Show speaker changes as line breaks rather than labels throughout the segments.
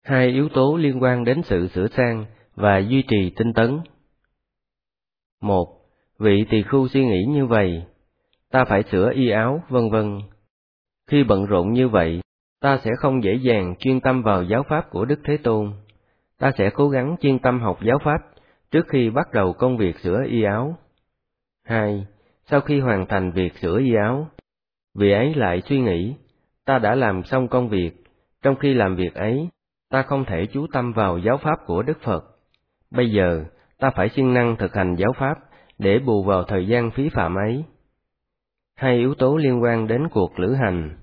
Hai yếu tố liên quan đến sự sửa sang và duy trì tinh tấn. 1. Vị tỳ khưu suy nghĩ như vậy: ta phải sửa y áo, vân vân. Khi bận rộn như vậy, ta sẽ không dễ dàng chuyên tâm vào giáo pháp của Đức Thế Tôn. Ta sẽ cố gắng chuyên tâm học giáo pháp trước khi bắt đầu công việc sửa y áo. 2. Sau khi hoàn thành việc sửa y áo, vị ấy lại suy nghĩ: ta đã làm xong công việc, trong khi làm việc ấy, ta không thể chú tâm vào giáo pháp của Đức Phật. Bây giờ, ta phải siêng năng thực hành giáo pháp để bù vào thời gian phí phạm ấy. Hai yếu tố liên quan đến cuộc lữ hành.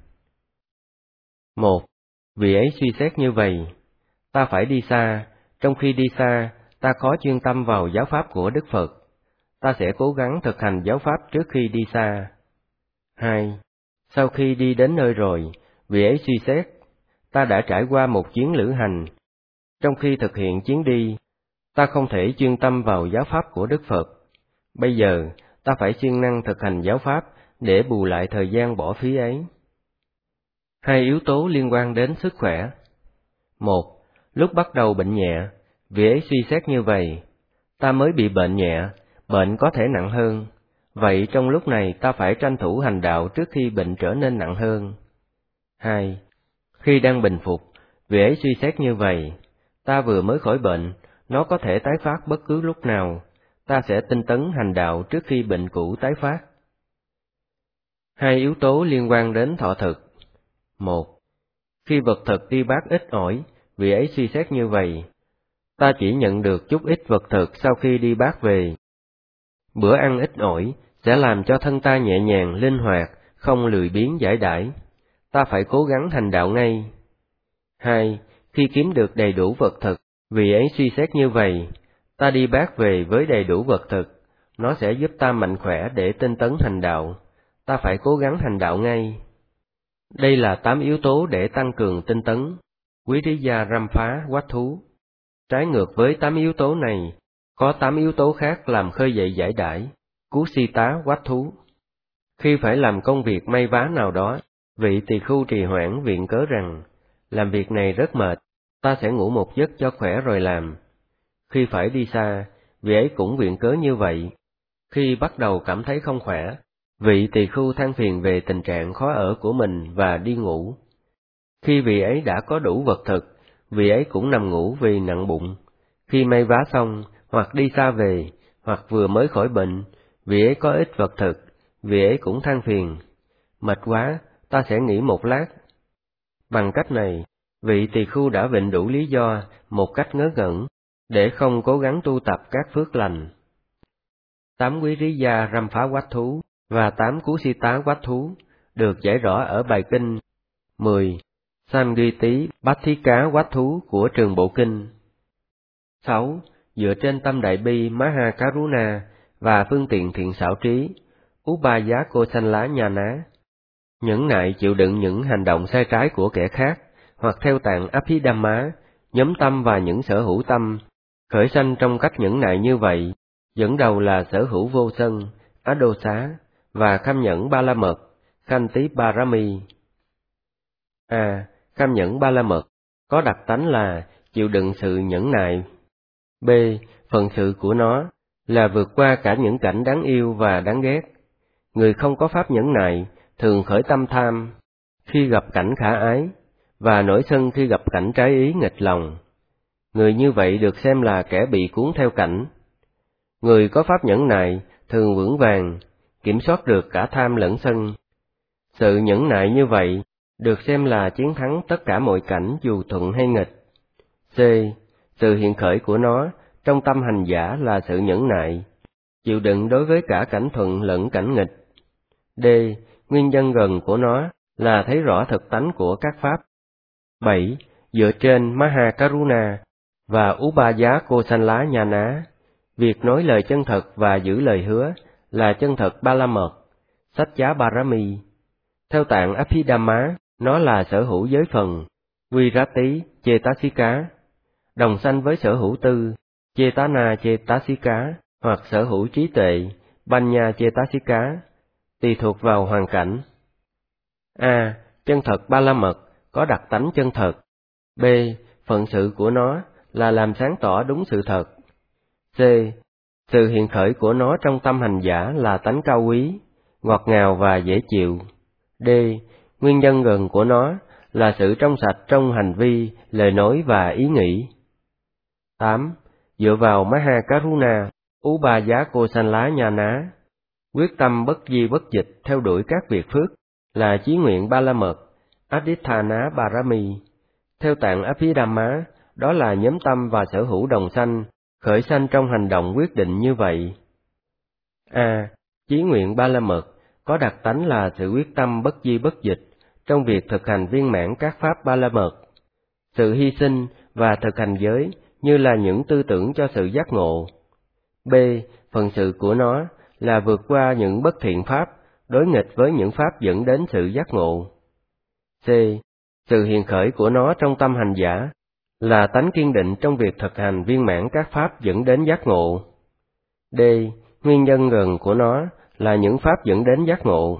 1. Vị ấy suy xét như vậy: ta phải đi xa, trong khi đi xa, ta khó chuyên tâm vào giáo pháp của Đức Phật. Ta sẽ cố gắng thực hành giáo pháp trước khi đi xa. 2. Sau khi đi đến nơi rồi, vị ấy suy xét: ta đã trải qua một chuyến lữ hành. Trong khi thực hiện chuyến đi, ta không thể chuyên tâm vào giáo pháp của Đức Phật. Bây giờ, ta phải siêng năng thực hành giáo pháp để bù lại thời gian bỏ phí ấy. Hai yếu tố liên quan đến sức khỏe. 1. Lúc bắt đầu bệnh nhẹ, vị ấy suy xét như vậy: ta mới bị bệnh nhẹ, bệnh có thể nặng hơn. Vậy trong lúc này ta phải tranh thủ hành đạo trước khi bệnh trở nên nặng hơn. 2. Khi đang bình phục, vị ấy suy xét như vậy: ta vừa mới khỏi bệnh, nó có thể tái phát bất cứ lúc nào. Ta sẽ tinh tấn hành đạo trước khi bệnh cũ tái phát. Hai yếu tố liên quan đến thọ thực. 1. Khi vật thực đi bát ít ỏi, vị ấy suy xét như vậy: ta chỉ nhận được chút ít vật thực sau khi đi bát về. Bữa ăn ít ỏi sẽ làm cho thân ta nhẹ nhàng, linh hoạt, không lười biếng giải đãi. Ta phải cố gắng hành đạo ngay. 2. Khi kiếm được đầy đủ vật thực, vị ấy suy xét như vậy: ta đi bát về với đầy đủ vật thực, nó sẽ giúp ta mạnh khỏe để tinh tấn hành đạo. Ta phải cố gắng hành đạo ngay. Đây là 8 yếu tố để tăng cường tinh tấn. Viriya Ramphá Quách Thú. Trái ngược với 8 yếu tố này, có 8 yếu tố khác làm khơi dậy giải đãi. Kusita Quách Thú. Khi phải làm công việc may vá nào đó, vị tỳ khưu trì hoãn viện cớ rằng: làm việc này rất mệt, ta sẽ ngủ một giấc cho khỏe rồi làm. Khi phải đi xa, vị ấy cũng viện cớ như vậy. Khi bắt đầu cảm thấy không khỏe, vị tỳ khưu than phiền về tình trạng khó ở của mình và đi ngủ. Khi vị ấy đã có đủ vật thực, vị ấy cũng nằm ngủ vì nặng bụng. Khi may vá xong, hoặc đi xa về, hoặc vừa mới khỏi bệnh, vị ấy có ít vật thực, vị ấy cũng than phiền: mệt quá, ta sẽ nghỉ một lát. Bằng cách này, vị tỳ khưu đã vịnh đủ lý do một cách ngớ ngẩn để không cố gắng tu tập các phước lành. 8 Viriya Ramphá Quách Thú và 8 Kusita Quách Thú được giải rõ ở bài kinh 10 Samgiti Bhatthika Quách Thú của Trường Bộ Kinh. 6. Dựa trên tâm đại bi Mahakaruna và phương tiện thiện xảo trí Upayakosala Nhana, nhẫn nại chịu đựng những hành động sai trái của kẻ khác, hoặc theo tạng Abhidhamma, nhóm tâm và những sở hữu tâm, khởi sanh trong cách nhẫn nại như vậy, dẫn đầu là sở hữu vô sân, Adosa, và kham nhẫn ba la mật, Khanti Parami. Kham nhẫn ba la mật có đặc tánh là chịu đựng sự nhẫn nại. B. Phận sự của nó là vượt qua cả những cảnh đáng yêu và đáng ghét. Người không có pháp nhẫn nại thường khởi tâm tham khi gặp cảnh khả ái, và nổi sân khi gặp cảnh trái ý nghịch lòng. Người như vậy được xem là kẻ bị cuốn theo cảnh. Người có pháp nhẫn nại thường vững vàng, kiểm soát được cả tham lẫn sân. Sự nhẫn nại như vậy được xem là chiến thắng tất cả mọi cảnh dù thuận hay nghịch. C. Sự hiện khởi của nó trong tâm hành giả là sự nhẫn nại, chịu đựng đối với cả cảnh thuận lẫn cảnh nghịch. D. Nguyên nhân gần của nó là thấy rõ thực tánh của các pháp. 7. Dựa trên Mahakaruna và Upayakosala Nhana, việc nói lời chân thật và giữ lời hứa là chân thật ba la mật, Satya Parami. Theo tạng Abhidhamma, nó là sở hữu giới phần, Virati Cetasika, đồng sanh với sở hữu tư, Chetana Cetasika, hoặc sở hữu trí tuệ, Panya Cetasika, tùy thuộc vào hoàn cảnh. A. Chân thật ba la mật có đặc tánh chân thật. B. phận sự của nó là làm sáng tỏ đúng sự thật. C. Sự hiện khởi của nó trong tâm hành giả là tánh cao quý, ngọt ngào và dễ chịu. D. Nguyên nhân gần của nó là sự trong sạch trong hành vi, lời nói và ý nghĩ. 8. Dựa vào Mahakaruna, Ubayakosala Nhana, quyết tâm bất di bất dịch theo đuổi các việc phước, là chí nguyện ba la mật, Adhithana Barami. Theo tạng Abhidhamma, đó là nhóm tâm và sở hữu đồng sanh, khởi sanh trong hành động quyết định như vậy. A. Chí nguyện ba la mật có đặc tánh là sự quyết tâm bất di bất dịch trong việc thực hành viên mãn các pháp ba la mật. Sự hy sinh và thực hành giới như là những tư tưởng cho sự giác ngộ. B. Phần sự của nó là vượt qua những bất thiện pháp, đối nghịch với những pháp dẫn đến sự giác ngộ. C. Sự hiện khởi của nó trong tâm hành giả là tánh kiên định trong việc thực hành viên mãn các pháp dẫn đến giác ngộ. D. Nguyên nhân gần của nó là những pháp dẫn đến giác ngộ.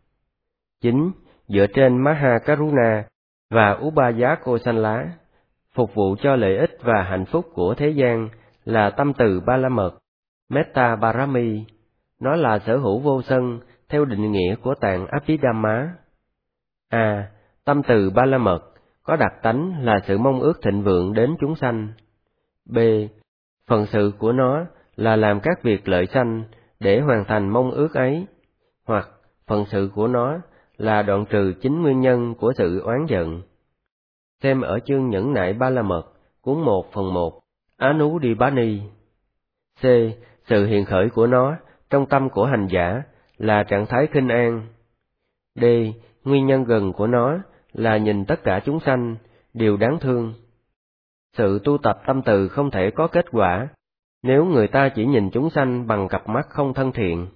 9. Dựa trên Mahakaruna và Ubayakosala, phục vụ cho lợi ích và hạnh phúc của thế gian là tâm từ ba la mật, Metta Barami. Nó là sở hữu vô sân theo định nghĩa của tạng Abhidhamma. A. Tâm từ ba la mật có đặc tánh là sự mong ước thịnh vượng đến chúng sanh. B. Phần sự của nó là làm các việc lợi sanh để hoàn thành mong ước ấy, hoặc phần sự của nó là đoạn trừ chính nguyên nhân của sự oán giận. Xem ở chương nhẫn nại ba la mật, cuốn 1 phần 1, Anuddibani. C. Sự hiện khởi của nó trong tâm của hành giả là trạng thái khinh an. D. Nguyên nhân gần của nó là nhìn tất cả chúng sanh đều đáng thương. Sự tu tập tâm từ không thể có kết quả nếu người ta chỉ nhìn chúng sanh bằng cặp mắt không thân thiện.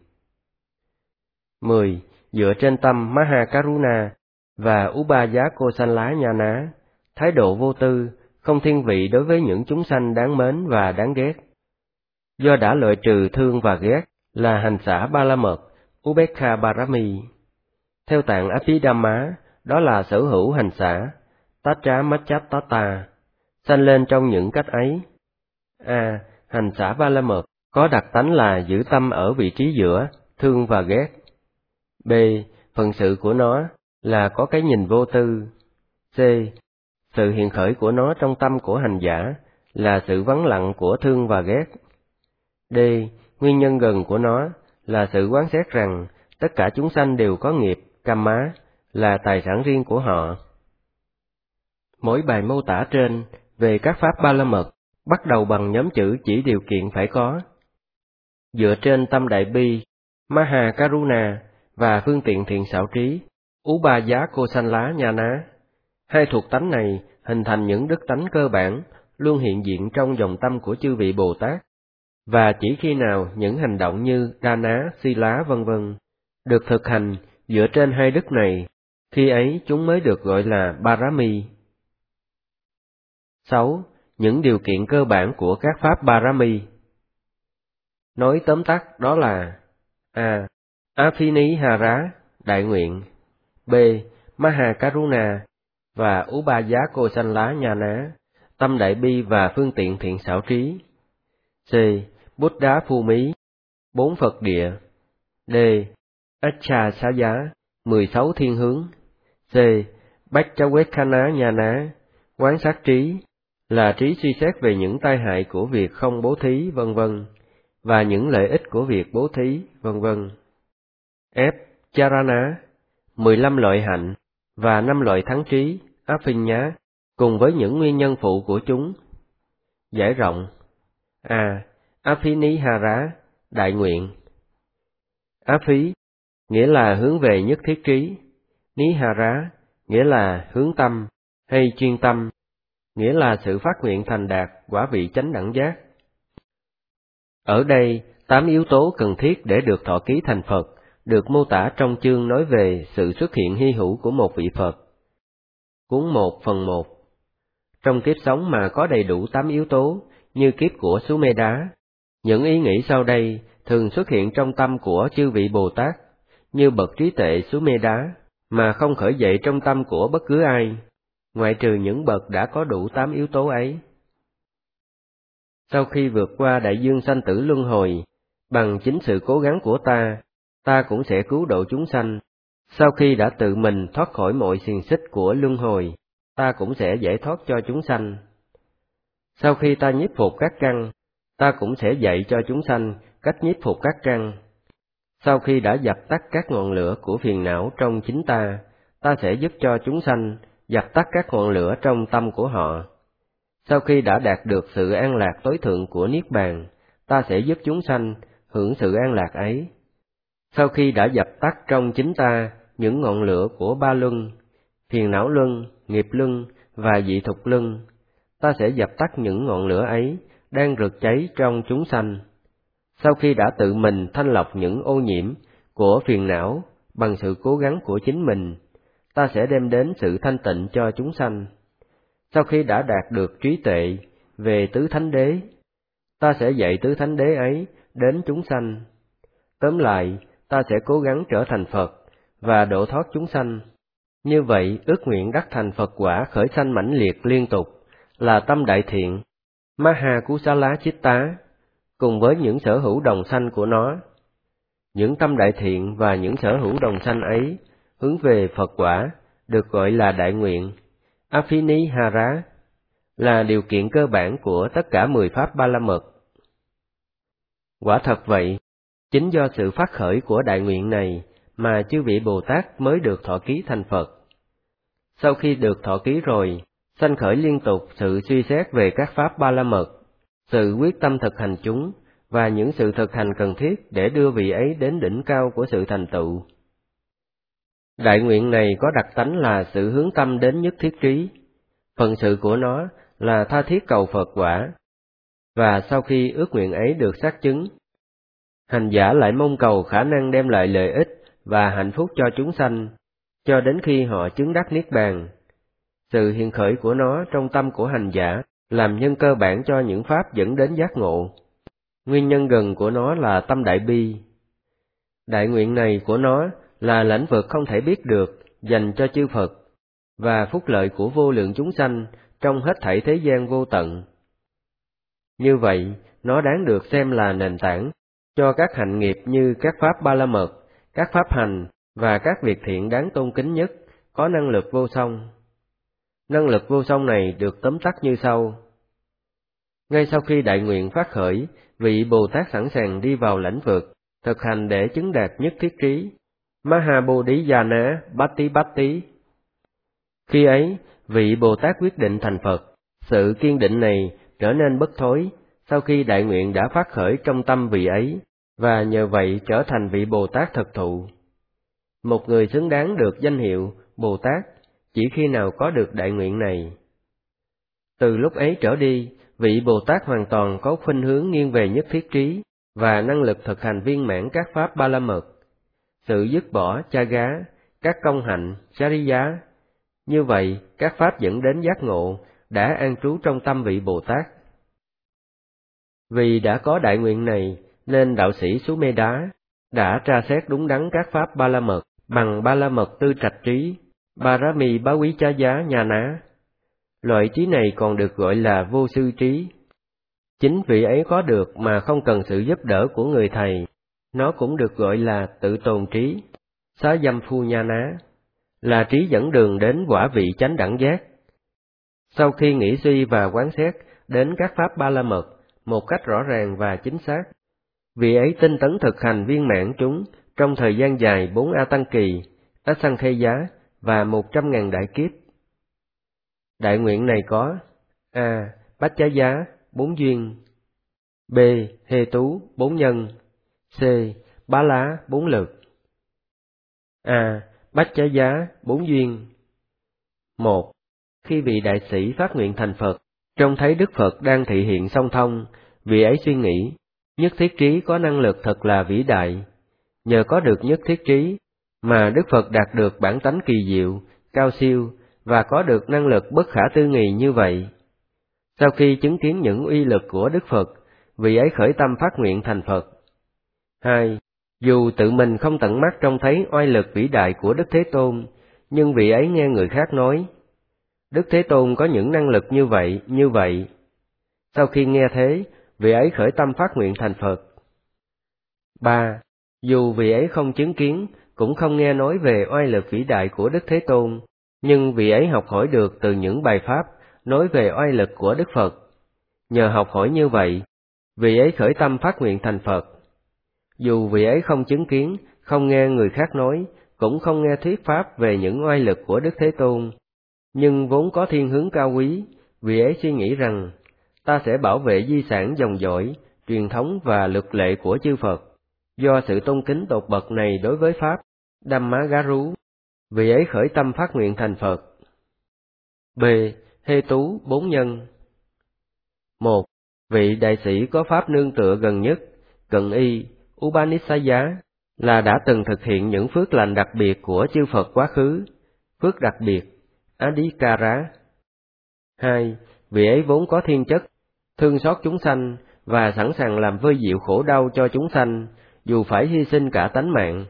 10. Dựa trên tâm Mahakaruna và Ubayakosala Nhana, thái độ vô tư, không thiên vị đối với những chúng sanh đáng mến và đáng ghét. Do đã loại trừ thương và ghét là hành xả ba la mật, Ubekha Barami. Theo tạng Abhidhamma, đó là sở hữu hành xả, Tatra Machattata, sanh lên trong những cách ấy. A. Hành xả ba la mật có đặc tánh là giữ tâm ở vị trí giữa, thương và ghét. B. Phần sự của nó là có cái nhìn vô tư. C. Sự hiện khởi của nó trong tâm của hành giả là sự vắng lặng của thương và ghét. D. Nguyên nhân gần của nó là sự quán xét rằng tất cả chúng sanh đều có nghiệp, kamma, là tài sản riêng của họ. Mỗi bài mô tả trên về các pháp ba la mật bắt đầu bằng nhóm chữ chỉ điều kiện phải có. Dựa trên tâm đại bi, Mahakaruna và phương tiện thiện xảo trí, Ubayakosala Nhana, hai thuộc tánh này hình thành những đức tánh cơ bản luôn hiện diện trong dòng tâm của chư vị Bồ Tát, và chỉ khi nào những hành động như Dana, Sila v.v. được thực hành dựa trên hai đức này, khi ấy chúng mới được gọi là Barami. 6. Những điều kiện cơ bản của các pháp Barami. Nói tóm tắt đó là: A. Aphinihara, đại nguyện. B. Mahakaruna và Ubayakosala Nhana, tâm đại bi và phương tiện thiện xảo trí. C. Buddha Phu Mí, 4 Phật địa. D. Achasaya, 16 thiên hướng. C. Bhaccavekkhana Nhana, quán sát trí, là trí suy xét về những tai hại của việc không bố thí v.v. và những lợi ích của việc bố thí v.v. F. Charana, 15 loại hạnh và 5 loại thắng trí, Aphinya, cùng với những nguyên nhân phụ của chúng. Giải rộng. A. Aphinihara, đại nguyện. Aphi nghĩa là hướng về nhất thiết trí, Nihara nghĩa là hướng tâm hay chuyên tâm, nghĩa là sự phát nguyện thành đạt quả vị chánh đẳng giác. Ở đây, 8 yếu tố cần thiết để được thọ ký thành Phật được mô tả trong chương nói về sự xuất hiện hy hữu của một vị Phật. Cuốn 1 phần 1. Trong kiếp sống mà có đầy đủ 8 yếu tố, như kiếp của Sumedá, những ý nghĩ sau đây thường xuất hiện trong tâm của chư vị Bồ Tát, như bậc trí tuệ Sumedá, mà không khởi dậy trong tâm của bất cứ ai. ngoại trừ những bậc đã có đủ 8 yếu tố ấy. Sau khi vượt qua đại dương sanh tử luân hồi, bằng chính sự cố gắng của ta cũng sẽ cứu độ chúng sanh. Sau khi đã tự mình thoát khỏi mọi xiềng xích của luân hồi, ta cũng sẽ giải thoát cho chúng sanh. Sau khi ta nhiếp phục các căn, ta cũng sẽ dạy cho chúng sanh cách nhiếp phục các căn. Sau khi đã dập tắt các ngọn lửa của phiền não trong chính ta sẽ giúp cho chúng sanh dập tắt các ngọn lửa trong tâm của họ. Sau khi đã đạt được sự an lạc tối thượng của Niết Bàn, ta sẽ giúp chúng sanh hưởng sự an lạc ấy. Sau khi đã dập tắt trong chính ta những ngọn lửa của ba luân, phiền não luân, nghiệp luân và dị thục luân, ta sẽ dập tắt những ngọn lửa ấy đang rực cháy trong chúng sanh. Sau khi đã tự mình thanh lọc những ô nhiễm của phiền não bằng sự cố gắng của chính mình, ta sẽ đem đến sự thanh tịnh cho chúng sanh. Sau khi đã đạt được trí tuệ về tứ thánh đế, ta sẽ dạy tứ thánh đế ấy đến chúng sanh. Tóm lại, ta sẽ cố gắng trở thành Phật và độ thoát chúng sanh. Như vậy, ước nguyện đắc thành Phật quả khởi sanh mãnh liệt liên tục là tâm đại thiện, Maha Kusala Chitta, cùng với những sở hữu đồng sanh của nó. Những tâm đại thiện và những sở hữu đồng sanh ấy hướng về Phật quả được gọi là đại nguyện, Afinihara, là điều kiện cơ bản của tất cả 10 pháp Ba La Mật. Quả thật vậy, chính do sự phát khởi của đại nguyện này mà chư vị Bồ Tát mới được thọ ký thành Phật. Sau khi được thọ ký rồi, sanh khởi liên tục sự suy xét về các pháp Ba La Mật, sự quyết tâm thực hành chúng và những sự thực hành cần thiết để đưa vị ấy đến đỉnh cao của sự thành tựu. Đại nguyện này có đặc tánh là sự hướng tâm đến nhất thiết trí. Phận sự của nó là tha thiết cầu Phật quả. Và sau khi ước nguyện ấy được xác chứng, hành giả lại mong cầu khả năng đem lại lợi ích và hạnh phúc cho chúng sanh, cho đến khi họ chứng đắc Niết Bàn. Sự hiện khởi của nó trong tâm của hành giả làm nhân cơ bản cho những pháp dẫn đến giác ngộ. Nguyên nhân gần của nó là tâm đại bi. Đại nguyện này của nó là lãnh vực không thể biết được dành cho chư Phật, và phúc lợi của vô lượng chúng sanh trong hết thảy thế gian vô tận. Như vậy, nó đáng được xem là nền tảng cho các hạnh nghiệp như các pháp Ba La Mật, các pháp hành và các việc thiện đáng tôn kính nhất, có năng lực vô song. Năng lực vô song này được tóm tắt như sau. Ngay sau khi đại nguyện phát khởi, vị Bồ Tát sẵn sàng đi vào lãnh vực, thực hành để chứng đạt nhất thiết trí, Mahabodhiyana Bhatti Bhatti. Khi ấy, vị Bồ Tát quyết định thành Phật. Sự kiên định này trở nên bất thối sau khi đại nguyện đã phát khởi trong tâm vị ấy, và nhờ vậy trở thành vị Bồ Tát thực thụ. Một người xứng đáng được danh hiệu Bồ Tát chỉ khi nào có được đại nguyện này. Từ lúc ấy trở đi, vị Bồ Tát hoàn toàn có khuynh hướng nghiêng về nhất thiết trí và năng lực thực hành viên mãn các pháp Ba La Mật, sự dứt bỏ Chaga, các công hạnh Chariya. Như vậy, các pháp dẫn đến giác ngộ đã an trú trong tâm vị Bồ Tát. Vì đã có đại nguyện này, nên đạo sĩ Sumedá đã tra xét đúng đắn các pháp Ba La Mật bằng Ba La Mật tư trạch trí, Parami Bhavichaya Nhana. Loại trí này còn được gọi là vô sư trí. Chính vị ấy có được mà không cần sự giúp đỡ của người thầy. Nó cũng được gọi là tự tồn trí, Sayamphuyana, là trí dẫn đường đến quả vị chánh đẳng giác. Sau khi nghĩ suy và quán xét đến các pháp Ba La Mật một cách rõ ràng và chính xác, vị ấy tinh tấn thực hành viên mãn chúng trong thời gian dài 4 A Tăng Kỳ, Asankheya và 100.000 đại kiếp. Đại nguyện này có A. Bachchaya 4 duyên, B. Hê tú 4 nhân, C. Bá lá 4 lực. A. Bachchaya 4 duyên. 1. Khi vị đại sĩ phát nguyện thành Phật, trông thấy Đức Phật đang thị hiện song thông, vị ấy suy nghĩ, nhất thiết trí có năng lực thật là vĩ đại. Nhờ có được nhất thiết trí mà Đức Phật đạt được bản tánh kỳ diệu, cao siêu và có được năng lực bất khả tư nghì như vậy. Sau khi chứng kiến những uy lực của Đức Phật, vị ấy khởi tâm phát nguyện thành Phật. 2. Dù tự mình không tận mắt trông thấy oai lực vĩ đại của Đức Thế Tôn, nhưng vị ấy nghe người khác nói, Đức Thế Tôn có những năng lực như vậy. Sau khi nghe thế, vị ấy khởi tâm phát nguyện thành Phật. 3. Dù vị ấy không chứng kiến, cũng không nghe nói về oai lực vĩ đại của Đức Thế Tôn, nhưng vị ấy học hỏi được từ những bài pháp nói về oai lực của Đức Phật. Nhờ học hỏi như vậy, vị ấy khởi tâm phát nguyện thành Phật. Dù vị ấy không chứng kiến, không nghe người khác nói, cũng không nghe thuyết pháp về những oai lực của Đức Thế Tôn, nhưng vốn có thiên hướng cao quý, vị ấy suy nghĩ rằng, ta sẽ bảo vệ di sản dòng dõi, truyền thống và luật lệ của chư Phật. Do sự tôn kính tột bậc này đối với Pháp, Dhammagaru, vị ấy khởi tâm phát nguyện thành Phật. B. Hê tú 4 nhân. 1. Vị đại sĩ có Pháp nương tựa gần nhất, cận y, Upanishaya, là đã từng thực hiện những phước lành đặc biệt của chư Phật quá khứ, phước đặc biệt, Adhikara. 2. Vị ấy vốn có thiên chất, thương xót chúng sanh và sẵn sàng làm vơi dịu khổ đau cho chúng sanh, dù phải hy sinh cả tánh mạng.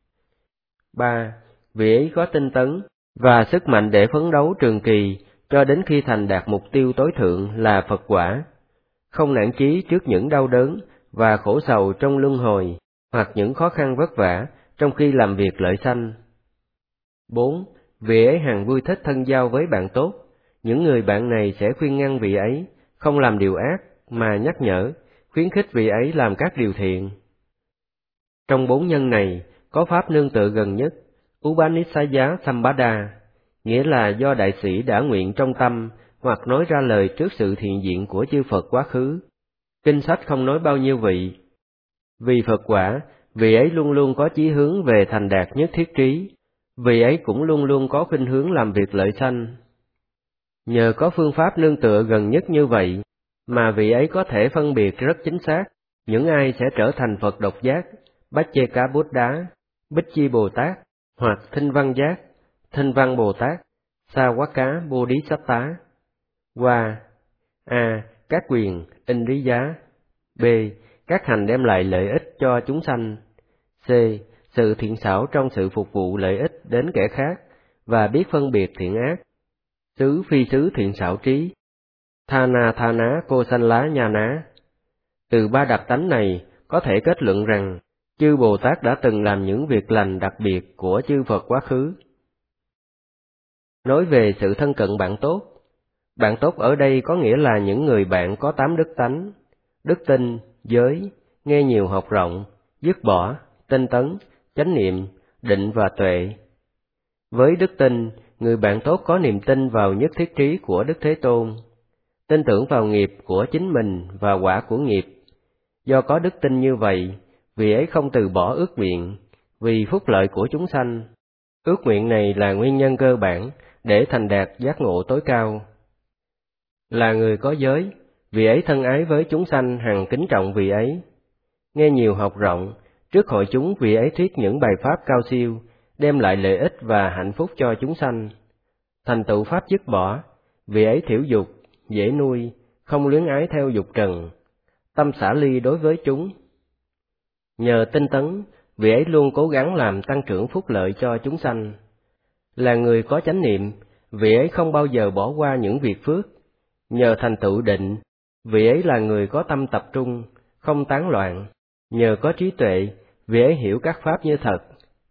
3. Vị ấy có tinh tấn và sức mạnh để phấn đấu trường kỳ cho đến khi thành đạt mục tiêu tối thượng là Phật quả, không nản chí trước những đau đớn và khổ sầu trong luân hồi, hoặc những khó khăn vất vả trong khi làm việc lợi sanh. 4. Vị ấy hằng vui thích thân giao với bạn tốt, những người bạn này sẽ khuyên ngăn vị ấy không làm điều ác, mà nhắc nhở, khuyến khích vị ấy làm các điều thiện. Trong 4 nhân này, có Pháp nương tựa gần nhất, Upanishaya Sampada, nghĩa là do đại sĩ đã nguyện trong tâm, hoặc nói ra lời trước sự thiện diện của chư Phật quá khứ. Kinh sách không nói bao nhiêu vị. Vì Phật quả, vị ấy luôn luôn có chí hướng về thành đạt nhất thiết trí, vị ấy cũng luôn luôn có khuynh hướng làm việc lợi sanh. Nhờ có phương pháp nương tựa gần nhất như vậy, mà vị ấy có thể phân biệt rất chính xác những ai sẽ trở thành Phật độc giác, Baccheka Buddha, Bích Chi Bồ Tát, hoặc Thinh Văn Giác, Thinh Văn Bồ Tát, Sawaka Bodhisattva. Qua A. Các quyền, Indriya. B. Các hành đem lại lợi ích cho chúng sanh. C. Sự thiện xảo trong sự phục vụ lợi ích đến kẻ khác, và biết phân biệt thiện ác. Xứ phi xứ thiện xảo trí. Thana thana cô sanh lá nha ná. Từ 3 đặc tánh này, có thể kết luận rằng, chư Bồ Tát đã từng làm những việc lành đặc biệt của chư Phật quá khứ. Nói về sự thân cận bạn tốt. Bạn tốt ở đây có nghĩa là những người bạn có 8 đức tánh: đức tin, giới, nghe nhiều học rộng, dứt bỏ, tinh tấn, chánh niệm, định và tuệ. Với đức tin, người bạn tốt có niềm tin vào nhất thiết trí của Đức Thế Tôn, tin tưởng vào nghiệp của chính mình và quả của nghiệp. Do có đức tin như vậy, vị ấy không từ bỏ ước nguyện, vì phúc lợi của chúng sanh. Ước nguyện này là nguyên nhân cơ bản để thành đạt giác ngộ tối cao. Là người có giới, vị ấy thân ái với chúng sanh hằng kính trọng vị ấy. Nghe nhiều học rộng, trước hội chúng vị ấy thuyết những bài pháp cao siêu, đem lại lợi ích và hạnh phúc cho chúng sanh. Thành tựu pháp dứt bỏ, vị ấy thiểu dục, dễ nuôi, không luyến ái theo dục trần, tâm xả ly đối với chúng. Nhờ tinh tấn, vị ấy luôn cố gắng làm tăng trưởng phúc lợi cho chúng sanh. Là người có chánh niệm, vị ấy không bao giờ bỏ qua những việc phước. Nhờ thành tựu định, vị ấy là người có tâm tập trung, không tán loạn. Nhờ có trí tuệ, vị ấy hiểu các pháp như thật.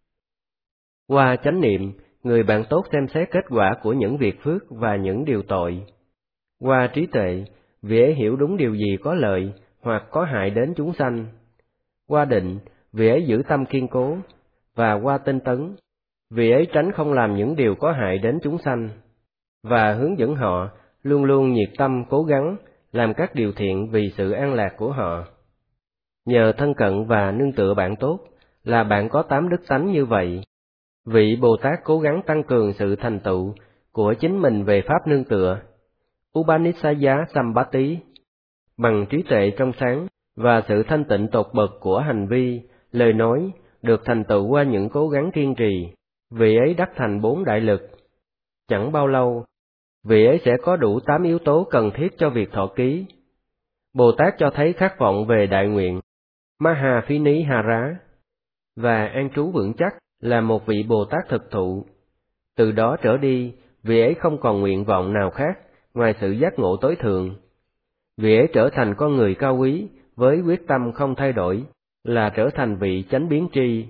Qua chánh niệm, người bạn tốt xem xét kết quả của những việc phước và những điều tội. Qua trí tuệ, vị ấy hiểu đúng điều gì có lợi hoặc có hại đến chúng sanh. Qua định, vị ấy giữ tâm kiên cố, và qua tinh tấn, vị ấy tránh không làm những điều có hại đến chúng sanh, và hướng dẫn họ luôn luôn nhiệt tâm cố gắng làm các điều thiện vì sự an lạc của họ. Nhờ thân cận và nương tựa bạn tốt, là bạn có 8 đức tánh như vậy, vị Bồ Tát cố gắng tăng cường sự thành tựu của chính mình về pháp nương tựa, Upanishaya Sambati, bằng trí tuệ trong sáng và sự thanh tịnh tột bậc của hành vi, lời nói, được thành tựu qua những cố gắng kiên trì, vị ấy đắc thành 4 đại lực. Chẳng bao lâu, vị ấy sẽ có đủ 8 yếu tố cần thiết cho việc thọ ký. Bồ Tát cho thấy khát vọng về đại nguyện, Mahafinihara, và an trú vững chắc là một vị Bồ Tát thực thụ. Từ đó trở đi, vì ấy không còn nguyện vọng nào khác ngoài sự giác ngộ tối thượng. Vì ấy trở thành con người cao quý với quyết tâm không thay đổi, là trở thành vị chánh biến tri.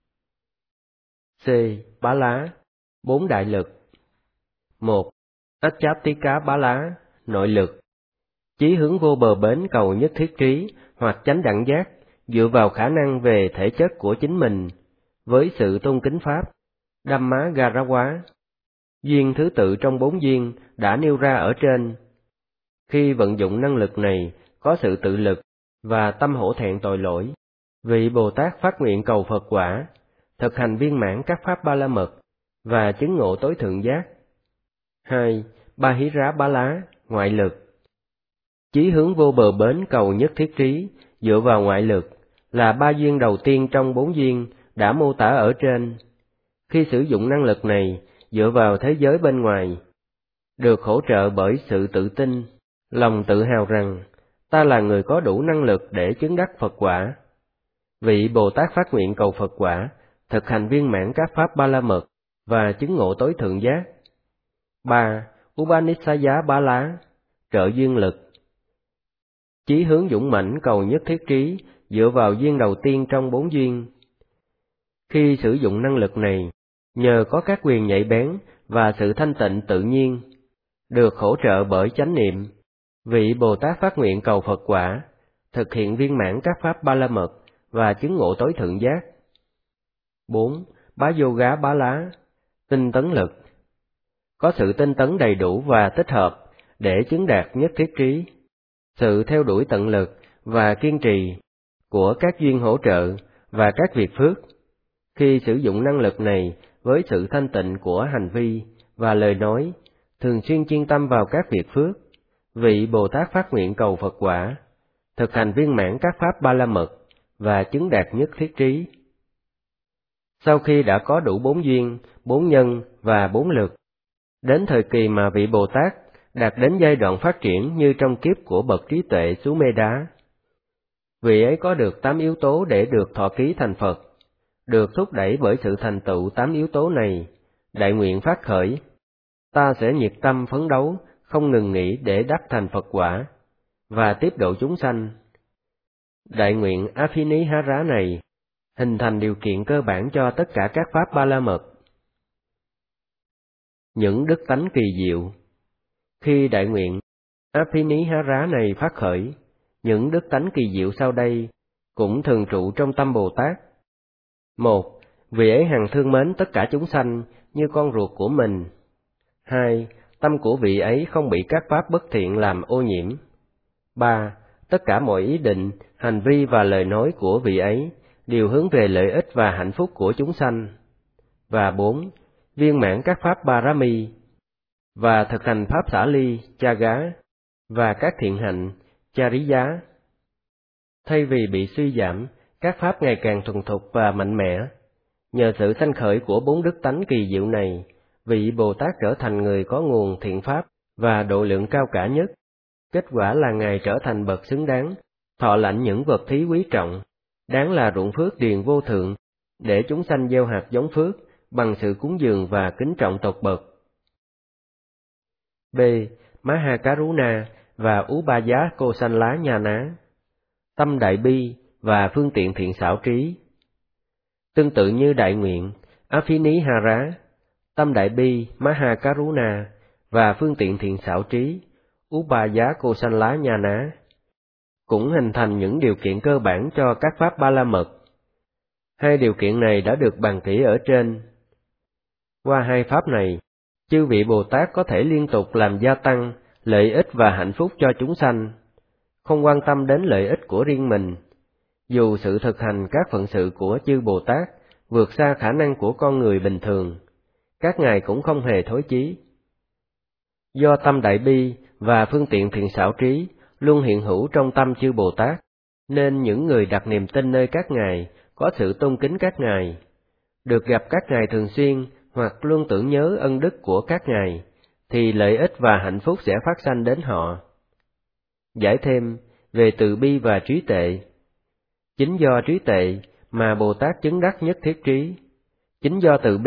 C. Bá Lá. 4 đại lực. 1. Acchātika Bá Lá, nội lực. Chí hướng vô bờ bến cầu nhất thiết trí hoặc chánh đẳng giác, dựa vào khả năng về thể chất của chính mình, với sự tôn kính Pháp, Dhammagarawa. Duyên thứ tự trong 4 duyên đã nêu ra ở trên. Khi vận dụng năng lực này, có sự tự lực và tâm hổ thẹn tội lỗi, vị Bồ Tát phát nguyện cầu Phật quả, thực hành viên mãn các pháp ba la mật và chứng ngộ tối thượng giác. 2. Bahira Bá Lá, ngoại lực. Chí hướng vô bờ bến cầu nhất thiết trí, dựa vào ngoại lực, là 3 duyên đầu tiên trong 4 duyên đã mô tả ở trên. Khi sử dụng năng lực này, dựa vào thế giới bên ngoài, được hỗ trợ bởi sự tự tin, lòng tự hào rằng, ta là người có đủ năng lực để chứng đắc Phật quả. Vị Bồ Tát phát nguyện cầu Phật quả, thực hành viên mãn các pháp ba la mật và chứng ngộ tối thượng giác. 3. Upanishaya Bá Lá, trợ duyên lực. Chí hướng dũng mãnh cầu nhất thiết trí, dựa vào duyên đầu tiên trong 4 duyên. Khi sử dụng năng lực này, nhờ có các quyền nhạy bén và sự thanh tịnh tự nhiên, được hỗ trợ bởi chánh niệm, vị Bồ Tát phát nguyện cầu Phật quả, thực hiện viên mãn các pháp ba la mật và chứng ngộ tối thượng giác. 4. Bá Yoga Bá Lá, tinh tấn lực. Có sự tinh tấn đầy đủ và tích hợp để chứng đạt nhất thiết trí. Sự theo đuổi tận lực và kiên trì của các duyên hỗ trợ và các việc phước. Khi sử dụng năng lực này với sự thanh tịnh của hành vi và lời nói, thường xuyên chuyên tâm vào các việc phước, vị Bồ Tát phát nguyện cầu Phật quả, thực hành viên mãn các pháp ba la mật và chứng đạt nhất thiết trí. Sau khi đã có đủ 4 duyên, 4 nhân và 4 lực, đến thời kỳ mà vị Bồ Tát đạt đến giai đoạn phát triển như trong kiếp của bậc trí tuệ Sumedha, vị ấy có được 8 yếu tố để được thọ ký thành Phật. Được thúc đẩy bởi sự thành tựu 8 yếu tố này, đại nguyện phát khởi, ta sẽ nhiệt tâm phấn đấu, không ngừng nghỉ để đắc thành Phật quả, và tiếp độ chúng sanh. Đại nguyện Aphinihara này hình thành điều kiện cơ bản cho tất cả các pháp ba la mật. Những đức tánh kỳ diệu. Khi đại nguyện Aphinihara này phát khởi, những đức tánh kỳ diệu sau đây cũng thường trụ trong tâm Bồ Tát. 1. Vị ấy hằng thương mến tất cả chúng sanh như con ruột của mình. 2. Tâm của vị ấy không bị các pháp bất thiện làm ô nhiễm. 3. Tất cả mọi ý định, hành vi và lời nói của vị ấy đều hướng về lợi ích và hạnh phúc của chúng sanh. Và 4. Viên mãn các pháp Parami và thực hành pháp xả ly, Chaga và các thiện hạnh, Chariya. Thay vì bị suy giảm, các pháp ngày càng thuần thục và mạnh mẽ. Nhờ sự sanh khởi của 4 đức tánh kỳ diệu này, vị Bồ Tát trở thành người có nguồn thiện pháp và độ lượng cao cả nhất. Kết quả là Ngài trở thành bậc xứng đáng, thọ lãnh những vật thí quý trọng, đáng là ruộng phước điền vô thượng, để chúng sanh gieo hạt giống phước bằng sự cúng dường và kính trọng tột bậc. B. Mahakaruna và Ubaya Kosanla Nhana, tâm đại bi và phương tiện thiện xảo trí. Tương tự như đại nguyện Aphinihara, tâm đại bi Mahakaruna và phương tiện thiện xảo trí Ubaya Kosanla Nhana cũng hình thành những điều kiện cơ bản cho các pháp ba la mật. Hai điều kiện này đã được bàn kỹ ở trên. Qua hai pháp này, chư vị Bồ Tát có thể liên tục làm gia tăng lợi ích và hạnh phúc cho chúng sanh, không quan tâm đến lợi ích của riêng mình. Dù sự thực hành các phận sự của chư Bồ Tát vượt xa khả năng của con người bình thường, các ngài cũng không hề thối chí. Do tâm đại bi và phương tiện thiện xảo trí luôn hiện hữu trong tâm chư Bồ Tát, nên những người đặt niềm tin nơi các ngài có sự tôn kính các ngài, được gặp các ngài thường xuyên hoặc luôn tưởng nhớ ân đức của các ngài, thì lợi ích và hạnh phúc sẽ phát sanh đến họ. Giải thêm, về từ bi và trí tuệ. Chính do trí tuệ mà Bồ Tát chứng đắc nhất thiết trí. Chính do từ bi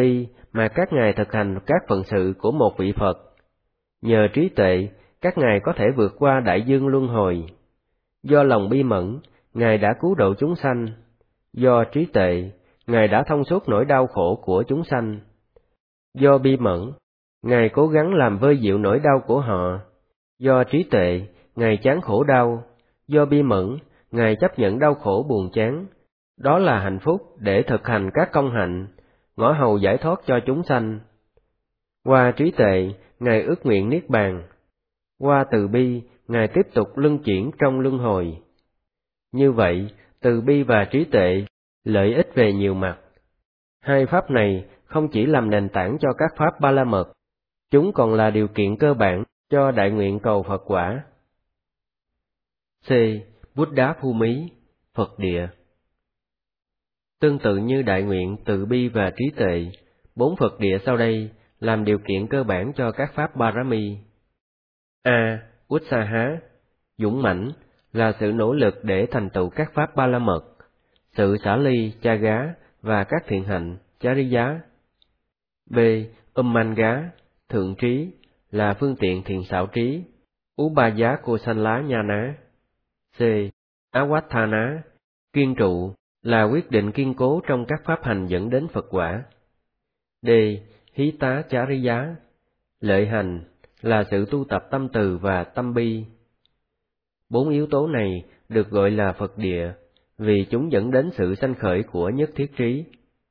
mà các ngài thực hành các phận sự của một vị Phật. Nhờ trí tuệ, các ngài có thể vượt qua đại dương luân hồi. Do lòng bi mẫn, ngài đã cứu độ chúng sanh. Do trí tuệ, ngài đã thông suốt nỗi đau khổ của chúng sanh. Do bi mẫn, ngài cố gắng làm vơi dịu nỗi đau của họ. Do trí tuệ, ngài chán khổ đau. Do bi mẫn, ngài chấp nhận đau khổ buồn chán. Đó là hạnh phúc để thực hành các công hạnh, ngõ hầu giải thoát cho chúng sanh. Qua trí tuệ, ngài ước nguyện niết bàn. Qua từ bi, ngài tiếp tục luân chuyển trong luân hồi. Như vậy, từ bi và trí tuệ lợi ích về nhiều mặt. Hai pháp này không chỉ làm nền tảng cho các pháp Ba La Mật, chúng còn là điều kiện cơ bản cho đại nguyện cầu Phật quả. C. Buddha Bhumi, Phật địa. Tương tự như đại nguyện từ bi và trí tuệ, 4 Phật địa sau đây làm điều kiện cơ bản cho các pháp Parami. A. Utsaha, dũng mãnh, là sự nỗ lực để thành tựu các pháp Ba La Mật, sự xả ly, Chaga và các thiện hạnh, Chariya. B. Ummanga, thượng trí, là phương tiện thiện xảo trí, Ubaya Kosanla Nhana. C. Awathana, kiên trụ, là quyết định kiên cố trong các pháp hành dẫn đến Phật quả. D. Hita Chariya, lợi hành, là sự tu tập tâm từ và tâm bi. 4 yếu tố này được gọi là Phật địa, vì chúng dẫn đến sự sanh khởi của nhất thiết trí.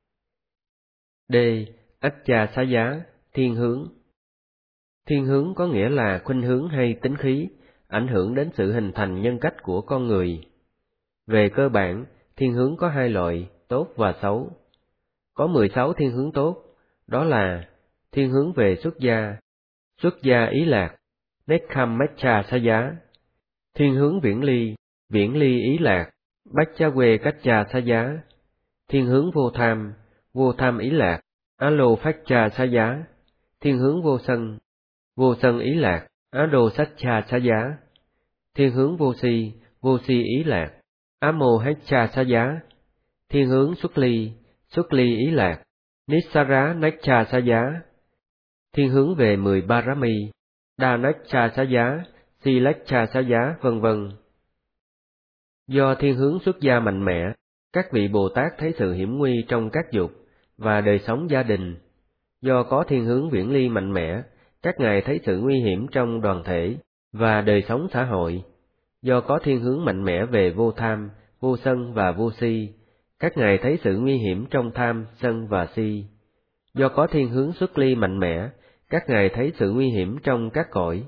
D. Acchasaya, thiên hướng. Thiên hướng có nghĩa là khuynh hướng hay tính khí, ảnh hưởng đến sự hình thành nhân cách của con người. Về cơ bản, thiên hướng có 2 loại, tốt và xấu. Có 16 thiên hướng tốt, đó là thiên hướng về xuất gia ý lạc, Nekkhammeccasaya; thiên hướng viễn ly ý lạc, Bacchawe-kaccasaya; thiên hướng vô tham ý lạc, Alophacchasaya; thiên hướng vô sân ý lạc, Adosacchasaya; thiên hướng vô si ý lạc, Amohachasaya; thiên hướng xuất ly ý lạc, Nissara-nachasaya; thiên hướng về 10 Parami, Danachasaya, Silachasaya, vân vân. Do thiên hướng xuất gia mạnh mẽ, các vị Bồ Tát thấy sự hiểm nguy trong các dục và đời sống gia đình. Do có thiên hướng viễn ly mạnh mẽ, các ngài thấy sự nguy hiểm trong đoàn thể và đời sống xã hội. Do có thiên hướng mạnh mẽ về vô tham, vô sân và vô si, các ngài thấy sự nguy hiểm trong tham, sân và si. Do có thiên hướng xuất ly mạnh mẽ, các ngài thấy sự nguy hiểm trong các cõi.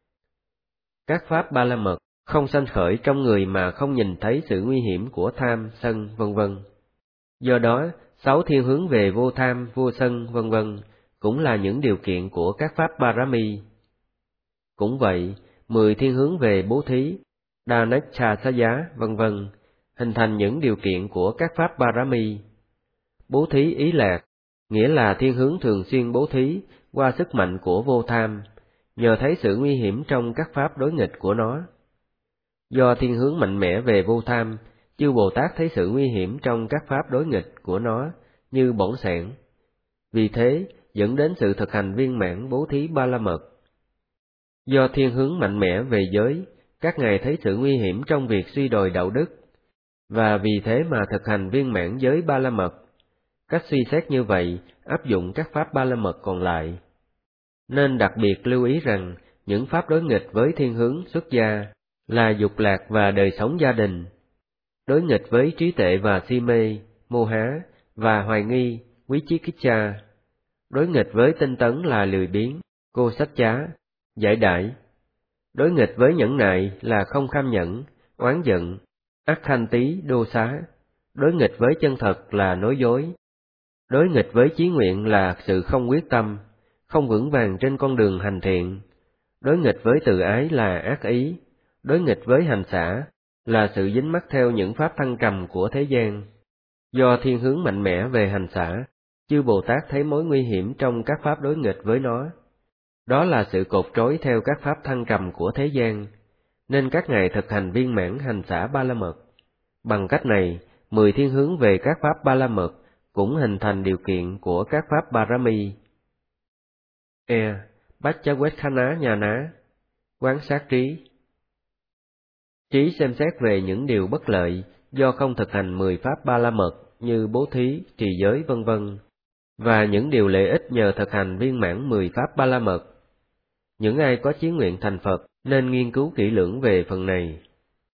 Các pháp Ba La Mật không sanh khởi trong người mà không nhìn thấy sự nguy hiểm của tham, sân, vân vân. Do đó, 6 thiên hướng về vô tham, vô sân, vân vân cũng là những điều kiện của các pháp Parami. Cũng vậy, 10 thiên hướng về bố thí, Danachasaya, vân vân hình thành những điều kiện của các pháp Parami. Bố thí ý lạc, nghĩa là thiên hướng thường xuyên bố thí qua sức mạnh của vô tham, nhờ thấy sự nguy hiểm trong các pháp đối nghịch của nó. Do thiên hướng mạnh mẽ về vô tham, chư Bồ Tát thấy sự nguy hiểm trong các pháp đối nghịch của nó như bỏng sẻn. Vì thế, dẫn đến sự thực hành viên mãn bố thí Ba La Mật. Do thiên hướng mạnh mẽ về giới, các ngài thấy sự nguy hiểm trong việc suy đồi đạo đức, và vì thế mà thực hành viên mãn giới Ba La Mật. Cách suy xét như vậy áp dụng các pháp Ba La Mật còn lại. Nên đặc biệt lưu ý rằng, những pháp đối nghịch với thiên hướng xuất gia là dục lạc và đời sống gia đình, đối nghịch với trí tuệ và si mê, mô há và hoài nghi, Vichikicca, đối nghịch với tinh tấn là lười biếng, cô sách chá, giải đãi, đối nghịch với nhẫn nại là không kham nhẫn, oán giận, Akhanti đô xá, đối nghịch với chân thật là nói dối, đối nghịch với chí nguyện là sự không quyết tâm, không vững vàng trên con đường hành thiện, đối nghịch với từ ái là ác ý, đối nghịch với hành xả là sự dính mắc theo những pháp thăng trầm của thế gian. Do thiên hướng mạnh mẽ về hành xả, chư Bồ Tát thấy mối nguy hiểm trong các pháp đối nghịch với nó. Đó là sự cột trói theo các pháp thăng trầm của thế gian, nên các ngài thực hành viên mãn hành xả Ba La Mật. Bằng cách này, 10 thiên hướng về các pháp Ba La Mật cũng hình thành điều kiện của các pháp Parami. Paccaveckhana Nhana, quán sát trí. Trí xem xét về những điều bất lợi do không thực hành 10 pháp ba la mật như bố thí, trì giới vân vân, và những điều lợi ích nhờ thực hành viên mãn 10 pháp ba la mật. Những ai có chí nguyện thành Phật nên nghiên cứu kỹ lưỡng về phần này.